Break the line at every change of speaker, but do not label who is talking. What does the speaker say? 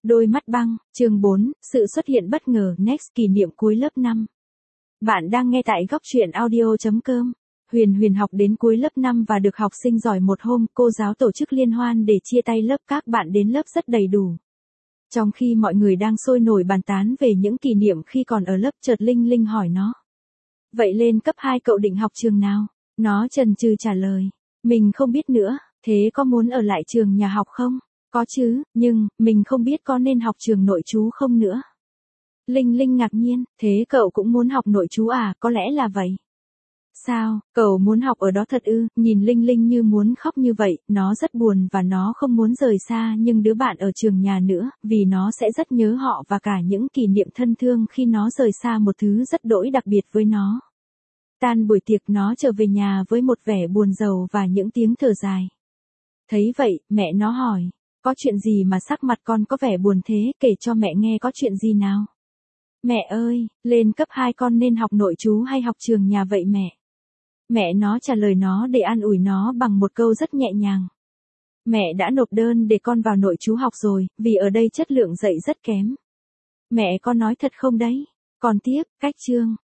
Đôi mắt băng, chương 4, sự xuất hiện bất ngờ Next kỷ niệm cuối lớp 5. Bạn đang nghe tại góc truyện audio.com. Huyền học đến cuối lớp 5 và được học sinh giỏi một hôm, cô giáo tổ chức liên hoan để chia tay lớp, các bạn đến lớp rất đầy đủ. Trong khi mọi người đang sôi nổi bàn tán về những kỷ niệm khi còn ở lớp, chợt Linh Linh hỏi nó. Vậy lên cấp 2 cậu định học trường nào? Nó chần chừ trả lời. Mình không biết nữa, thế có muốn ở lại trường nhà học không? Có chứ, nhưng, mình không biết có nên học trường nội trú không nữa. Linh Linh ngạc nhiên, thế cậu cũng muốn học nội trú à, có lẽ là vậy. Sao, cậu muốn học ở đó thật ư? Nhìn Linh Linh như muốn khóc như vậy, nó rất buồn và nó không muốn rời xa nhưng đứa bạn ở trường nhà nữa, vì nó sẽ rất nhớ họ và cả những kỷ niệm thân thương khi nó rời xa một thứ rất đỗi đặc biệt với nó. Tan buổi tiệc nó trở về nhà với một vẻ buồn rầu và những tiếng thở dài. Thấy vậy, mẹ nó hỏi. Có chuyện gì mà sắc mặt con có vẻ buồn thế, kể cho mẹ nghe có chuyện gì nào? Mẹ ơi, lên cấp 2 con nên học nội trú hay học trường nhà vậy mẹ? Mẹ nó trả lời nó để an ủi nó bằng một câu rất nhẹ nhàng. Mẹ đã nộp đơn để con vào nội trú học rồi, vì ở đây chất lượng dạy rất kém. Mẹ con nói thật không đấy? Còn tiếc, cách chương.